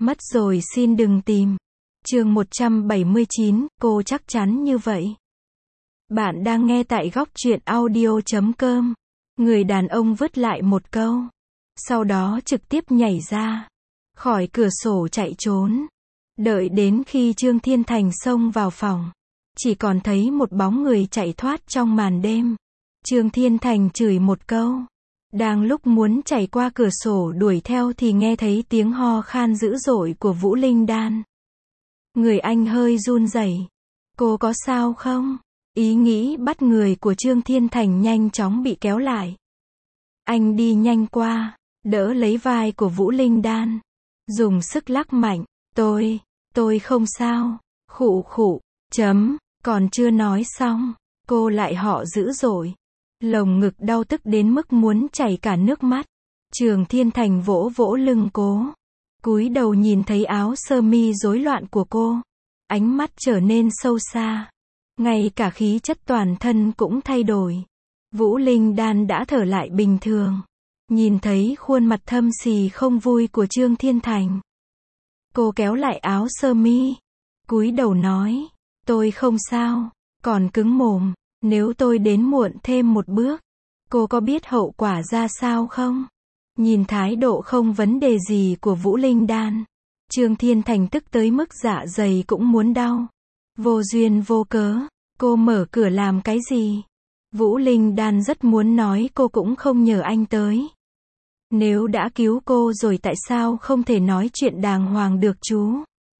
Mất rồi xin đừng tìm. Chương 179, cô chắc chắn như vậy. Bạn đang nghe tại góc truyện audio.com. Người đàn ông vứt lại một câu. Sau đó trực tiếp nhảy ra khỏi cửa sổ chạy trốn. Đợi đến khi Trương Thiên Thành xông vào phòng, chỉ còn thấy một bóng người chạy thoát trong màn đêm. Trương Thiên Thành chửi một câu. Đang lúc muốn chạy qua cửa sổ đuổi theo thì nghe thấy tiếng ho khan dữ dội của Vũ Linh Đan. Người anh hơi run rẩy. Cô có sao không? Ý nghĩ bắt người của Trương Thiên Thành nhanh chóng bị kéo lại. Anh đi nhanh qua, đỡ lấy vai của Vũ Linh Đan, dùng sức lắc mạnh. Tôi không sao. Khụ khụ, còn chưa nói xong, cô lại họ dữ dội. Lồng ngực đau tức đến mức muốn chảy cả nước mắt. Trương Thiên Thành vỗ vỗ lưng cô, cúi đầu nhìn thấy áo sơ mi rối loạn của cô. Ánh mắt trở nên sâu xa. Ngay cả khí chất toàn thân cũng thay đổi. Vũ Linh Đan đã thở lại bình thường. Nhìn thấy khuôn mặt thâm xì không vui của Trương Thiên Thành, cô kéo lại áo sơ mi, cúi đầu nói, tôi không sao. Còn cứng mồm, nếu tôi đến muộn thêm một bước, cô có biết hậu quả ra sao không? Nhìn thái độ không vấn đề gì của Vũ Linh Đan, Trương Thiên Thành tức tới mức dạ dày cũng muốn đau. Vô duyên vô cớ, cô mở cửa làm cái gì? Vũ Linh Đan rất muốn nói cô cũng không nhờ anh tới. Nếu đã cứu cô rồi tại sao không thể nói chuyện đàng hoàng được chú?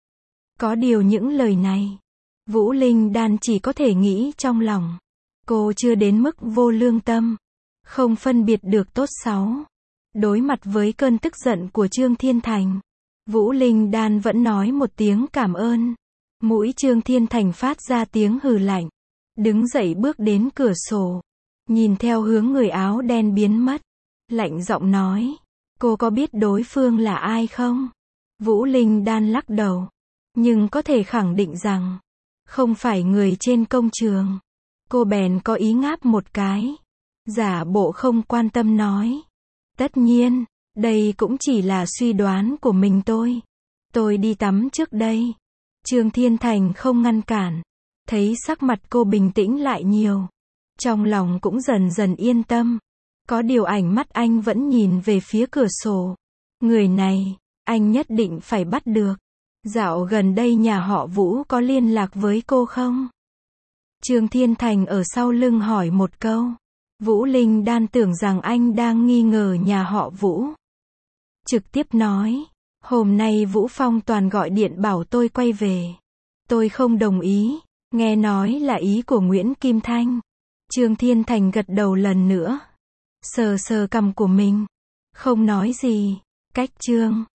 Có điều những lời này, Vũ Linh Đan chỉ có thể nghĩ trong lòng. Cô chưa đến mức vô lương tâm, không phân biệt được tốt xấu. Đối mặt với cơn tức giận của Trương Thiên Thành, Vũ Linh Đan vẫn nói một tiếng cảm ơn. Mũi Trương Thiên Thành phát ra tiếng hừ lạnh. Đứng dậy bước đến cửa sổ, nhìn theo hướng người áo đen biến mất. Lạnh giọng nói, cô có biết đối phương là ai không? Vũ Linh Đan lắc đầu, nhưng có thể khẳng định rằng không phải người trên công trường. Cô bèn có ý ngáp một cái, giả bộ không quan tâm nói, tất nhiên, đây cũng chỉ là suy đoán của mình tôi. Tôi đi tắm trước đây. Trương Thiên Thành không ngăn cản, thấy sắc mặt cô bình tĩnh lại nhiều, trong lòng cũng dần dần yên tâm. Có điều ánh mắt anh vẫn nhìn về phía cửa sổ. Người này, anh nhất định phải bắt được. Dạo gần đây nhà họ Vũ có liên lạc với cô không? Trương Thiên Thành ở sau lưng hỏi một câu. Vũ Linh Đan tưởng rằng anh đang nghi ngờ nhà họ Vũ, trực tiếp nói, hôm nay Vũ Phong toàn gọi điện bảo tôi quay về. Tôi không đồng ý, nghe nói là ý của Nguyễn Kim Thanh. Trương Thiên Thành gật đầu lần nữa, sờ sờ cằm của mình, không nói gì. Cách Trương